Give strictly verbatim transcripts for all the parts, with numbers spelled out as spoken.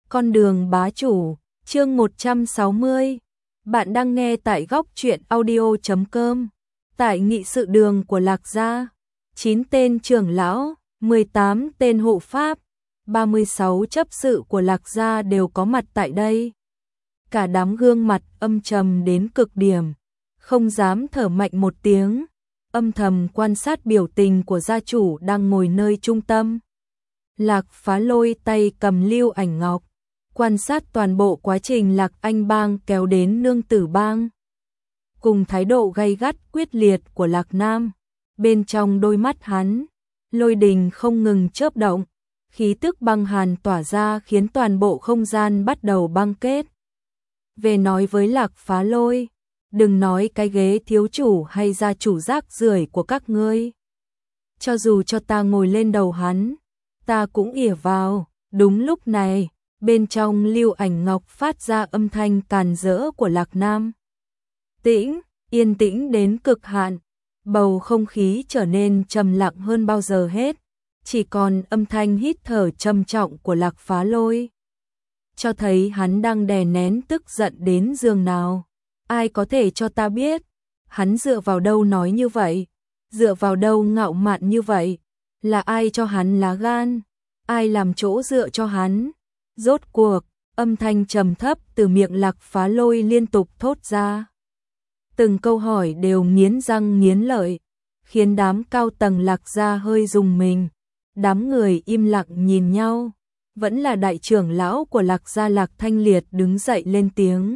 Con đường bá chủ, chương một trăm sáu mươi. Bạn đang nghe tại góc truyện audio chấm com. Tại nghị sự đường của Lạc gia, chín tên trưởng lão, mười tám tên hộ pháp, ba mươi sáu chấp sự của Lạc gia đều có mặt tại đây. Cả đám gương mặt âm trầm đến cực điểm, không dám thở mạnh một tiếng, âm thầm quan sát biểu tình của gia chủ đang ngồi nơi trung tâm. Lạc Phá Lôi tay cầm Lưu Ảnh Ngọc, quan sát toàn bộ quá trình Lạc Anh Bang kéo đến Nương Tử Bang. Cùng thái độ gay gắt quyết liệt của Lạc Nam, bên trong đôi mắt hắn, lôi đình không ngừng chớp động, khí tức băng hàn tỏa ra khiến toàn bộ không gian bắt đầu băng kết. Về nói với Lạc Phá Lôi, đừng nói cái ghế thiếu chủ hay gia chủ rác rưởi của các ngươi. Cho dù cho ta ngồi lên đầu hắn, ta cũng ỉa vào. Đúng lúc này, bên trong Lưu Ảnh Ngọc phát ra âm thanh càn rỡ của Lạc Nam. Tĩnh, yên tĩnh đến cực hạn, bầu không khí trở nên trầm lặng hơn bao giờ hết, chỉ còn âm thanh hít thở trầm trọng của Lạc Phá Lôi. Cho thấy hắn đang đè nén tức giận đến giường nào. Ai có thể cho ta biết, hắn dựa vào đâu nói như vậy, dựa vào đâu ngạo mạn như vậy, là ai cho hắn lá gan, ai làm chỗ dựa cho hắn. Rốt cuộc, âm thanh trầm thấp từ miệng Lạc Phá Lôi liên tục thốt ra. Từng câu hỏi đều nghiến răng nghiến lợi, khiến đám cao tầng Lạc gia hơi rùng mình. Đám người im lặng nhìn nhau, vẫn là đại trưởng lão của Lạc gia Lạc Thanh Liệt đứng dậy lên tiếng.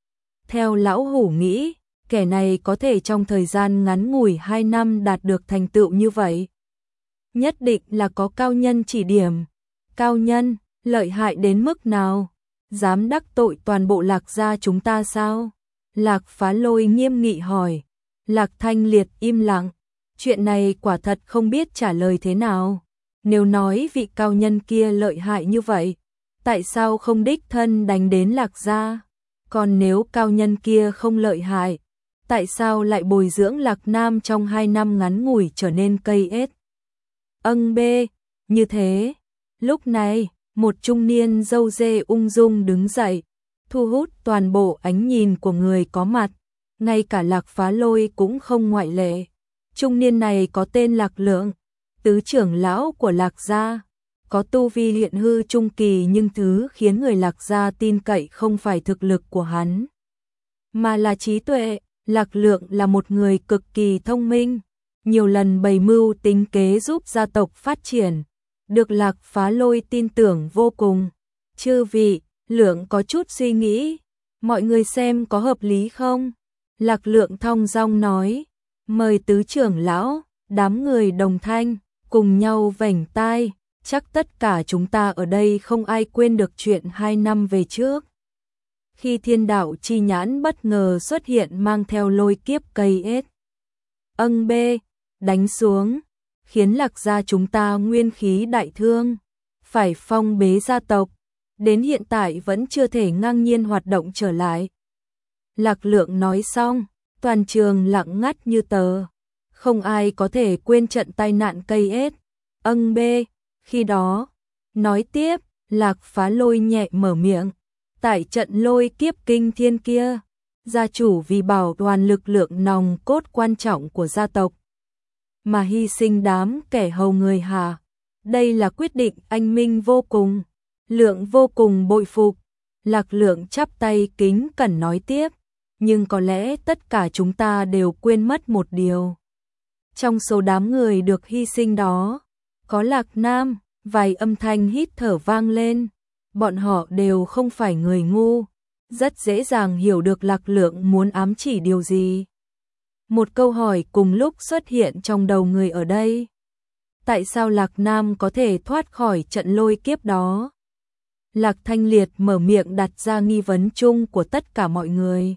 Theo lão hủ nghĩ, kẻ này có thể trong thời gian ngắn ngủi hai năm đạt được thành tựu như vậy. Nhất định là có cao nhân chỉ điểm. Cao nhân, lợi hại đến mức nào? Dám đắc tội toàn bộ Lạc gia chúng ta sao? Lạc Phá Lôi nghiêm nghị hỏi. Lạc Thanh Liệt im lặng. Chuyện này quả thật không biết trả lời thế nào. Nếu nói vị cao nhân kia lợi hại như vậy, tại sao không đích thân đánh đến Lạc gia? Còn nếu cao nhân kia không lợi hại, tại sao lại bồi dưỡng Lạc Nam trong hai năm ngắn ngủi trở nên cây ết? Âng bê, như thế. Lúc này, một trung niên râu dê ung dung đứng dậy, thu hút toàn bộ ánh nhìn của người có mặt, ngay cả Lạc Phá Lôi cũng không ngoại lệ. Trung niên này có tên Lạc Lượng, tứ trưởng lão của Lạc gia, có tu vi luyện hư trung kỳ, nhưng thứ khiến người Lạc gia tin cậy không phải thực lực của hắn, mà là trí tuệ. Lạc Lượng là một người cực kỳ thông minh, nhiều lần bày mưu tính kế giúp gia tộc phát triển, được Lạc Phá Lôi tin tưởng vô cùng. Chư vị, Lượng có chút suy nghĩ, mọi người xem có hợp lý không? Lạc Lượng thong dong nói. Mời tứ trưởng lão. Đám người đồng thanh cùng nhau vểnh tai, chắc tất cả chúng ta ở đây không ai quên được chuyện hai năm về trước, khi thiên đạo chi nhãn bất ngờ xuất hiện mang theo lôi kiếp cây ết. Âng bê, đánh xuống, khiến Lạc gia chúng ta nguyên khí đại thương, phải phong bế gia tộc, đến hiện tại vẫn chưa thể ngang nhiên hoạt động trở lại. Lạc Lượng nói xong, toàn trường lặng ngắt như tờ, không ai có thể quên trận tai nạn cây ết. Âng bê, khi đó, nói tiếp, Lạc Phá Lôi nhẹ mở miệng. Tại trận lôi kiếp kinh thiên kia, gia chủ vì bảo toàn lực lượng nòng cốt quan trọng của gia tộc mà hy sinh đám kẻ hầu người hạ. Đây là quyết định anh minh vô cùng. Lượng vô cùng bội phục. Lạc Lượng chắp tay kính cẩn nói tiếp, nhưng có lẽ tất cả chúng ta đều quên mất một điều. Trong số đám người được hy sinh đó, có Lạc Nam. Vài âm thanh hít thở vang lên. Bọn họ đều không phải người ngu, rất dễ dàng hiểu được Lạc Lượng muốn ám chỉ điều gì. Một câu hỏi cùng lúc xuất hiện trong đầu người ở đây. Tại sao Lạc Nam có thể thoát khỏi trận lôi kiếp đó? Lạc Thanh Liệt mở miệng đặt ra nghi vấn chung của tất cả mọi người.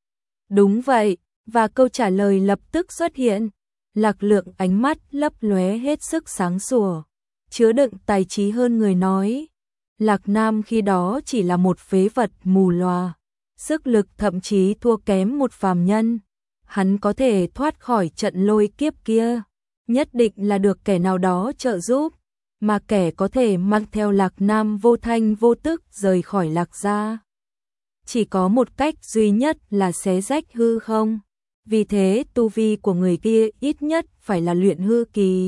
Đúng vậy, và câu trả lời lập tức xuất hiện. Lạc Lượng ánh mắt lấp lóe hết sức sáng sủa, chứa đựng tài trí hơn người nói. Lạc Nam khi đó chỉ là một phế vật mù lòa, sức lực thậm chí thua kém một phàm nhân. Hắn có thể thoát khỏi trận lôi kiếp kia, nhất định là được kẻ nào đó trợ giúp, mà kẻ có thể mang theo Lạc Nam vô thanh vô tức rời khỏi Lạc gia. Chỉ có một cách duy nhất là xé rách hư không. Vì thế tu vi của người kia ít nhất phải là luyện hư kỳ.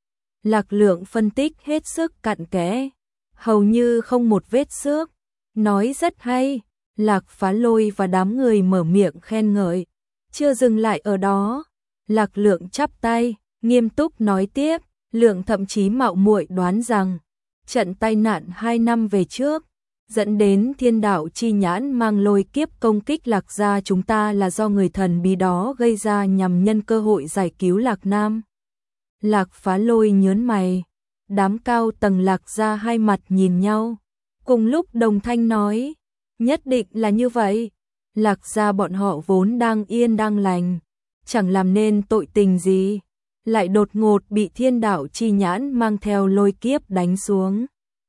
Lạc Lượng phân tích hết sức cặn kẽ, hầu như không một vết xước. Nói rất hay. Lạc Phá Lôi và đám người mở miệng khen ngợi. Chưa dừng lại ở đó, Lạc Lượng chắp tay, nghiêm túc nói tiếp. Lượng thậm chí mạo muội đoán rằng trận tai nạn hai năm về trước dẫn đến thiên đạo chi nhãn mang lôi kiếp công kích Lạc gia chúng ta là do người thần bí đó gây ra nhằm nhân cơ hội giải cứu Lạc Nam. Lạc Phá Lôi nhớn mày, đám cao tầng Lạc gia hai mặt nhìn nhau, cùng lúc đồng thanh nói, nhất định là như vậy. Lạc gia bọn họ vốn đang yên đang lành, chẳng làm nên tội tình gì, lại đột ngột bị thiên đạo chi nhãn mang theo lôi kiếp đánh xuống.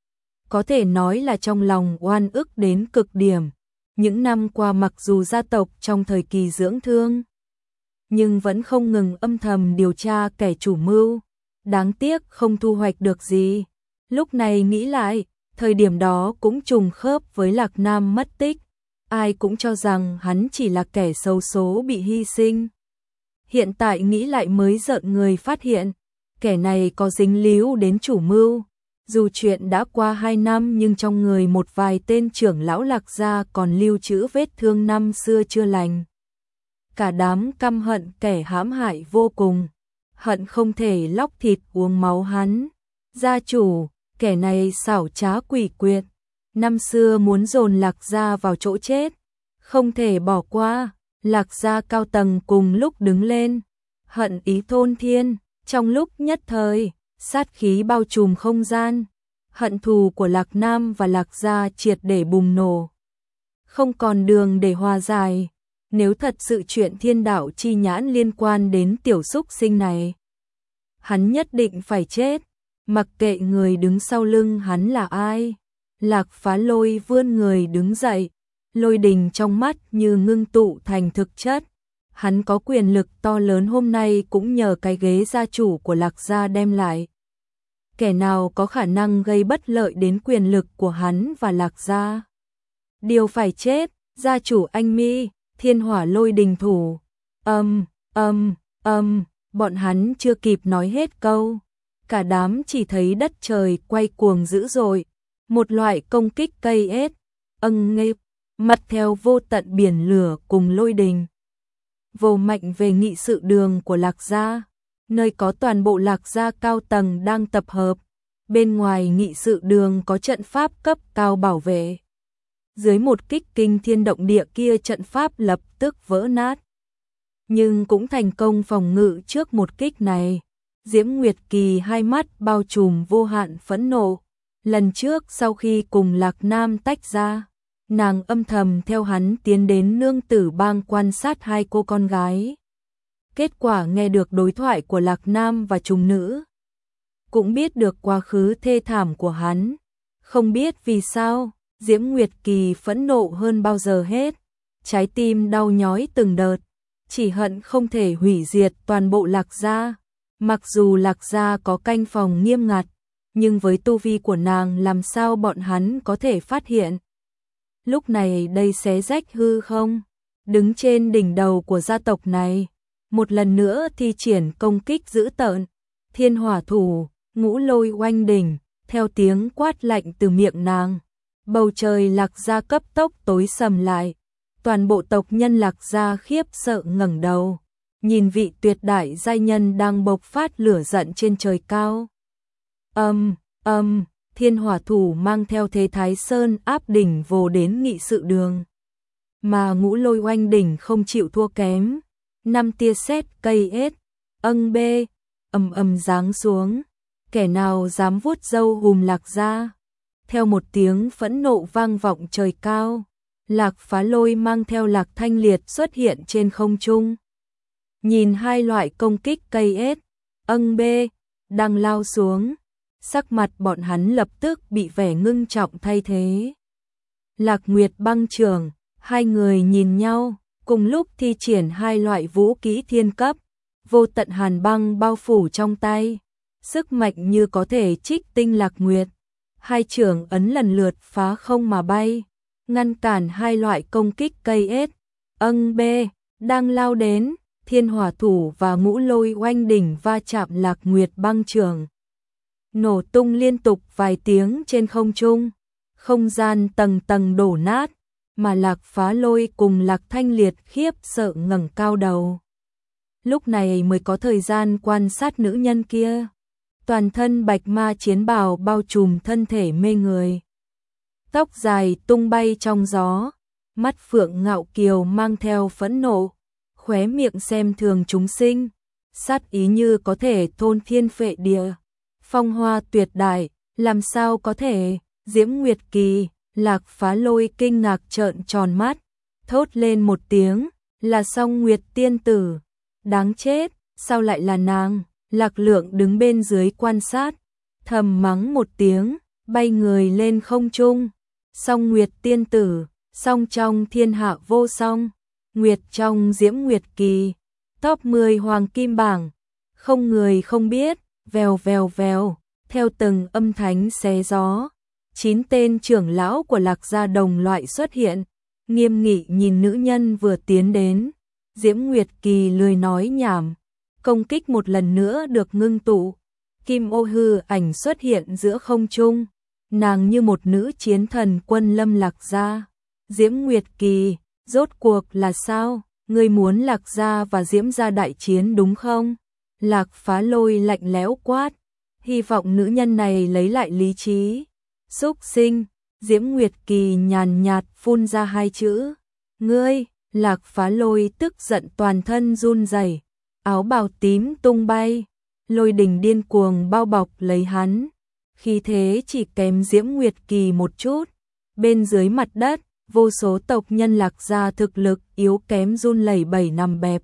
Có thể nói là trong lòng oan ức đến cực điểm. Những năm qua mặc dù gia tộc trong thời kỳ dưỡng thương, nhưng vẫn không ngừng âm thầm điều tra kẻ chủ mưu. Đáng tiếc không thu hoạch được gì. Lúc này nghĩ lại, thời điểm đó cũng trùng khớp với Lạc Nam mất tích. Ai cũng cho rằng hắn chỉ là kẻ xấu số bị hy sinh. Hiện tại nghĩ lại mới giận người phát hiện, kẻ này có dính líu đến chủ mưu. Dù chuyện đã qua hai năm nhưng trong người một vài tên trưởng lão Lạc gia còn lưu trữ vết thương năm xưa chưa lành. Cả đám căm hận kẻ hãm hại vô cùng, hận không thể lóc thịt uống máu hắn. Gia chủ, kẻ này xảo trá quỷ quyệt, năm xưa muốn dồn Lạc gia vào chỗ chết, không thể bỏ qua. Lạc gia cao tầng cùng lúc đứng lên, hận ý thôn thiên, trong lúc nhất thời, sát khí bao trùm không gian, hận thù của Lạc Nam và Lạc gia triệt để bùng nổ. Không còn đường để hòa giải, nếu thật sự chuyện thiên đạo chi nhãn liên quan đến tiểu súc sinh này, hắn nhất định phải chết, mặc kệ người đứng sau lưng hắn là ai. Lạc Phá Lôi vươn người đứng dậy, lôi đình trong mắt như ngưng tụ thành thực chất. Hắn có quyền lực to lớn hôm nay cũng nhờ cái ghế gia chủ của Lạc gia đem lại. Kẻ nào có khả năng gây bất lợi đến quyền lực của hắn và Lạc gia, đều phải chết. Gia chủ anh Mi, thiên hỏa lôi đình thủ. Âm, âm, âm, bọn hắn chưa kịp nói hết câu, cả đám chỉ thấy đất trời quay cuồng dữ dội, một loại công kích cây ết, âng nghê, mặt theo vô tận biển lửa cùng lôi đình. Vô mạnh về nghị sự đường của Lạc gia, nơi có toàn bộ Lạc gia cao tầng đang tập hợp. Bên ngoài nghị sự đường có trận pháp cấp cao bảo vệ. Dưới một kích kinh thiên động địa kia trận pháp lập tức vỡ nát. Nhưng cũng thành công phòng ngự trước một kích này. Diễm Nguyệt Kỳ hai mắt bao trùm vô hạn phẫn nộ. Lần trước sau khi cùng Lạc Nam tách ra, nàng âm thầm theo hắn tiến đến nương tử bang quan sát hai cô con gái. Kết quả nghe được đối thoại của Lạc Nam và trùng nữ, cũng biết được quá khứ thê thảm của hắn. Không biết vì sao, Diễm Nguyệt Kỳ phẫn nộ hơn bao giờ hết. Trái tim đau nhói từng đợt, chỉ hận không thể hủy diệt toàn bộ Lạc gia. Mặc dù Lạc gia có canh phòng nghiêm ngặt, nhưng với tu vi của nàng làm sao bọn hắn có thể phát hiện. Lúc này đây xé rách hư không, đứng trên đỉnh đầu của gia tộc này, một lần nữa thi triển công kích dữ tợn. Thiên hỏa thủ, ngũ lôi oanh đỉnh, theo tiếng quát lạnh từ miệng nàng, bầu trời Lạc gia cấp tốc tối sầm lại. Toàn bộ tộc nhân Lạc gia khiếp sợ ngẩng đầu, nhìn vị tuyệt đại giai nhân đang bộc phát lửa giận trên trời cao. Âm, âm, thiên hỏa thủ mang theo thế Thái Sơn áp đỉnh vồ đến nghị sự đường. Mà ngũ lôi oanh đỉnh không chịu thua kém. Năm tia sét cây ết, âng bê, ầm ầm giáng xuống. Kẻ nào dám vuốt râu hùm Lạc gia? Theo một tiếng phẫn nộ vang vọng trời cao, Lạc Phá Lôi mang theo Lạc Thanh Liệt xuất hiện trên không trung. Nhìn hai loại công kích cây ết, âng bê, đang lao xuống, sắc mặt bọn hắn lập tức bị vẻ ngưng trọng thay thế. Lạc Nguyệt băng trường, hai người nhìn nhau, cùng lúc thi triển hai loại vũ kỹ thiên cấp, vô tận hàn băng bao phủ trong tay. sức mạnh như có thể trích tinh Lạc Nguyệt. Hai chưởng ấn lần lượt phá không mà bay, ngăn cản hai loại công kích cây ết. Âng bê, đang lao đến, Thiên Hỏa Thủ và Ngũ Lôi Oanh đỉnh va chạm Lạc Nguyệt băng chưởng. Nổ tung liên tục vài tiếng trên không trung, không gian tầng tầng đổ nát, mà Lạc Phá Lôi cùng Lạc Thanh Liệt khiếp sợ ngẩng cao đầu. Lúc này mới có thời gian quan sát nữ nhân kia. Toàn thân bạch ma chiến bào bao trùm thân thể mê người. Tóc dài tung bay trong gió, mắt phượng ngạo kiều mang theo phẫn nộ, khóe miệng xem thường chúng sinh, sát ý như có thể thôn thiên phệ địa. Phong hoa tuyệt đại, làm sao có thể? Diễm Nguyệt Kỳ, Lạc Phá Lôi kinh ngạc trợn tròn mắt, thốt lên một tiếng, là Song Nguyệt tiên tử. Đáng chết, sao lại là nàng? Lạc Lượng đứng bên dưới quan sát, thầm mắng một tiếng, bay người lên không trung. Song Nguyệt tiên tử, song trong thiên hạ vô song, Nguyệt trong Diễm Nguyệt Kỳ, top mười hoàng kim bảng, không người không biết. Vèo vèo vèo, theo từng âm thanh xé gió, chín tên trưởng lão của Lạc gia đồng loại xuất hiện, nghiêm nghị nhìn nữ nhân vừa tiến đến. Diễm Nguyệt Kỳ lười nói nhảm, công kích một lần nữa được ngưng tụ, kim ô hư ảnh xuất hiện giữa không trung, nàng như một nữ chiến thần quân lâm Lạc gia. Diễm Nguyệt Kỳ, rốt cuộc là sao? Ngươi muốn Lạc gia và Diễm gia đại chiến đúng không? Lạc Phá Lôi lạnh lẽo quát, hy vọng nữ nhân này lấy lại lý trí. Xúc sinh, Diễm Nguyệt Kỳ nhàn nhạt phun ra hai chữ. Ngươi, Lạc Phá Lôi tức giận toàn thân run rẩy, áo bào tím tung bay, lôi đình điên cuồng bao bọc lấy hắn. Khi thế chỉ kém Diễm Nguyệt Kỳ một chút, bên dưới mặt đất, vô số tộc nhân Lạc gia thực lực yếu kém run lẩy bẩy nằm bẹp.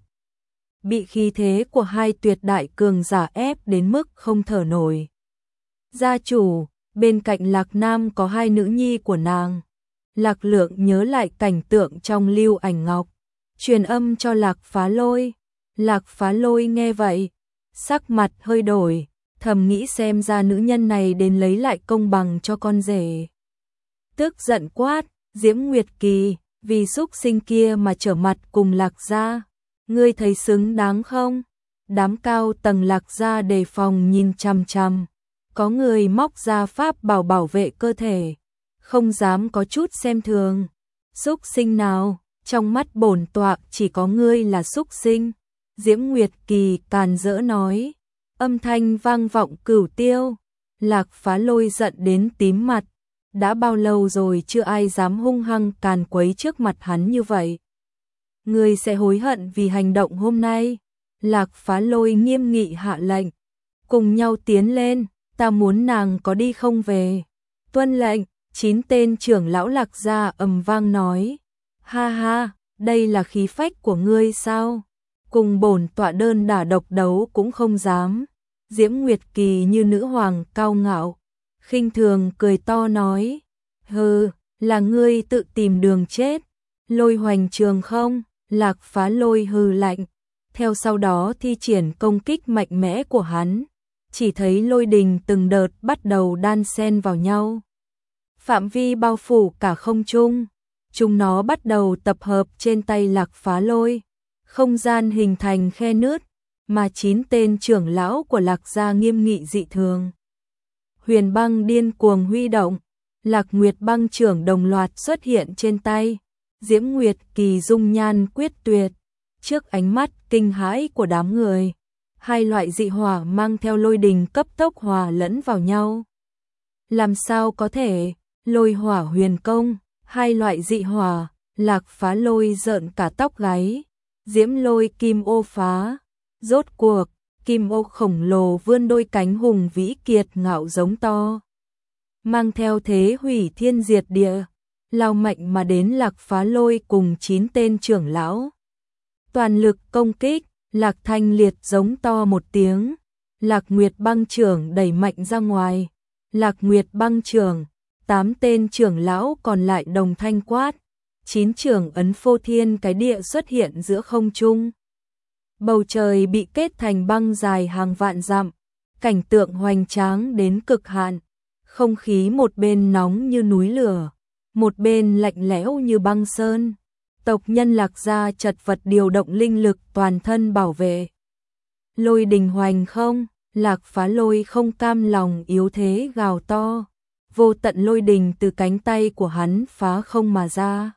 Bị khí thế của hai tuyệt đại cường giả ép đến mức không thở nổi. Gia chủ, bên cạnh Lạc Nam có hai nữ nhi của nàng. Lạc Lượng nhớ lại cảnh tượng trong Lưu Ảnh Ngọc, truyền âm cho Lạc Phá Lôi. Lạc Phá Lôi nghe vậy, sắc mặt hơi đổi, thầm nghĩ xem ra nữ nhân này đến lấy lại công bằng cho con rể. Tức giận quát, Diễm Nguyệt Kỳ, vì xúc sinh kia mà trở mặt cùng Lạc gia. Ngươi thấy xứng đáng không? Đám cao tầng Lạc gia đề phòng nhìn chằm chằm, có người móc ra pháp bảo bảo vệ cơ thể, không dám có chút xem thường. Xúc sinh nào, trong mắt bổn tọa chỉ có ngươi là xúc sinh. Diễm Nguyệt Kỳ càn rỡ nói, âm thanh vang vọng cửu tiêu. Lạc Phá Lôi giận đến tím mặt, đã bao lâu rồi chưa ai dám hung hăng càn quấy trước mặt hắn như vậy. Ngươi sẽ hối hận vì hành động hôm nay. Lạc Phá Lôi nghiêm nghị hạ lệnh, cùng nhau tiến lên, ta muốn nàng có đi không về. Tuân lệnh. Chín tên trưởng lão Lạc gia ầm vang nói, ha ha, đây là khí phách của ngươi sao? Cùng bổn tọa đơn đả độc đấu cũng không dám. Diễm Nguyệt Kỳ như nữ hoàng cao ngạo, khinh thường cười to nói, hừ, là ngươi tự tìm đường chết. Lôi hoành trường không? Lạc Phá Lôi hừ lạnh, theo sau đó thi triển công kích mạnh mẽ của hắn, chỉ thấy lôi đình từng đợt bắt đầu đan xen vào nhau. Phạm vi bao phủ cả không trung, chúng nó bắt đầu tập hợp trên tay Lạc Phá Lôi, không gian hình thành khe nứt, mà chín tên trưởng lão của Lạc gia nghiêm nghị dị thường. Huyền băng điên cuồng huy động, Lạc Nguyệt băng trưởng đồng loạt xuất hiện trên tay. Diễm Nguyệt Kỳ dung nhan quyết tuyệt, trước ánh mắt kinh hãi của đám người, hai loại dị hỏa mang theo lôi đình cấp tốc hòa lẫn vào nhau. Làm sao có thể? Lôi hỏa huyền công, hai loại dị hỏa. Lạc Phá Lôi rợn cả tóc gáy. Diễm lôi kim ô phá, rốt cuộc, kim ô khổng lồ vươn đôi cánh hùng vĩ kiệt ngạo giống to, mang theo thế hủy thiên diệt địa, lao mạnh mà đến Lạc Phá Lôi cùng chín tên trưởng lão. Toàn lực công kích, Lạc Thanh Liệt giống to một tiếng, Lạc Nguyệt băng trưởng đẩy mạnh ra ngoài. Lạc Nguyệt băng trưởng, tám tên trưởng lão còn lại đồng thanh quát, chín trưởng ấn phô thiên cái địa xuất hiện giữa không trung. Bầu trời bị kết thành băng dài hàng vạn dặm, cảnh tượng hoành tráng đến cực hạn, không khí một bên nóng như núi lửa, một bên lạnh lẽo như băng sơn. Tộc nhân Lạc Gia chật vật điều động linh lực toàn thân bảo vệ. Lôi đình hoành không, Lạc Phá Lôi không cam lòng yếu thế gào to, vô tận lôi đình từ cánh tay của hắn phá không mà ra.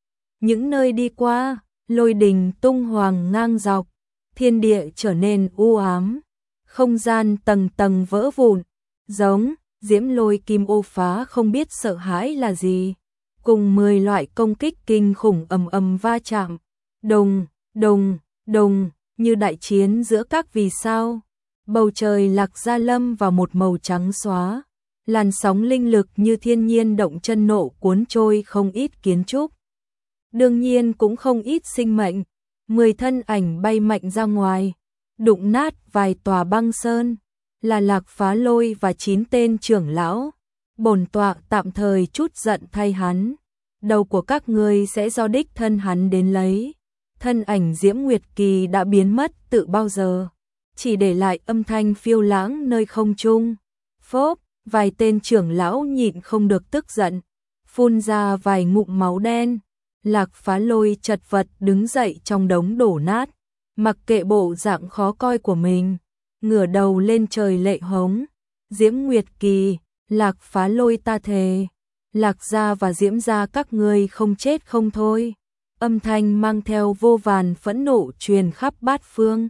Những nơi đi qua, lôi đình tung hoành ngang dọc, thiên địa trở nên u ám, không gian tầng tầng vỡ vụn, giống diễm lôi kim ô phá không biết sợ hãi là gì, cùng mười loại công kích kinh khủng ầm ầm va chạm, đùng, đùng, đùng, như đại chiến giữa các vì sao. Bầu trời Lạc Gia lâm vào một màu trắng xóa, làn sóng linh lực như thiên nhiên động chân nộ cuốn trôi không ít kiến trúc. Đương nhiên cũng không ít sinh mệnh, mười thân ảnh bay mạnh ra ngoài, đụng nát vài tòa băng sơn, là Lạc Phá Lôi và chín tên trưởng lão. Bổn tọa tạm thời chút giận thay hắn, đầu của các ngươi sẽ do đích thân hắn đến lấy. Thân ảnh Diễm Nguyệt Kỳ đã biến mất từ bao giờ, chỉ để lại âm thanh phiêu lãng nơi không trung. Phốp, vài tên trưởng lão nhịn không được tức giận, phun ra vài ngụm máu đen. Lạc Phá Lôi chật vật đứng dậy trong đống đổ nát, mặc kệ bộ dạng khó coi của mình, ngửa đầu lên trời lệ hống. Diễm Nguyệt Kỳ, Lạc Phá Lôi ta thề, Lạc Gia và Diễm Gia các ngươi không chết không thôi. Âm thanh mang theo vô vàn phẫn nộ truyền khắp bát phương.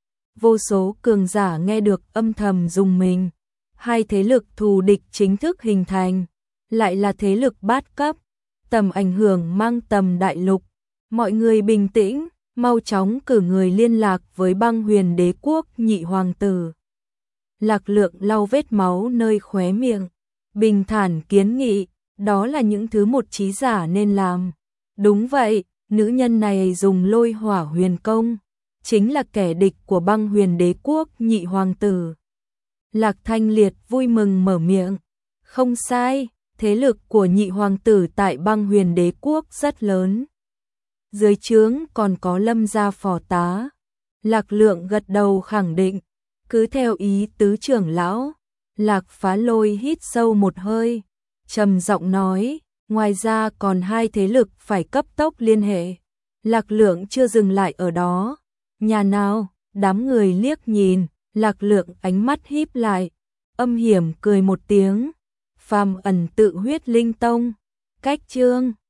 Vô số cường giả nghe được âm thầm rùng mình. Hai thế lực thù địch chính thức hình thành, lại là thế lực bát cấp, tầm ảnh hưởng mang tầm đại lục. Mọi người bình tĩnh, mau chóng cử người liên lạc với Băng Huyền Đế quốc nhị hoàng tử. Lạc Lượng lau vết máu nơi khóe miệng, bình thản kiến nghị, đó là những thứ một trí giả nên làm. Đúng vậy, nữ nhân này dùng lôi hỏa huyền công, chính là kẻ địch của Băng Huyền Đế quốc nhị hoàng tử. Lạc Thanh Liệt vui mừng mở miệng, không sai, thế lực của nhị hoàng tử tại Băng Huyền Đế quốc rất lớn. Dưới trướng còn có Lâm gia phò tá. Lạc Lượng gật đầu khẳng định, cứ theo ý tứ trưởng lão. Lạc Phá Lôi hít sâu một hơi, trầm giọng nói, ngoài ra còn hai thế lực phải cấp tốc liên hệ. Lạc Lượng chưa dừng lại ở đó. Nhà nào? Đám người liếc nhìn, Lạc Lượng ánh mắt híp lại, âm hiểm cười một tiếng. Phàm Ẩn Tự Huyết Linh Tông. Cách chương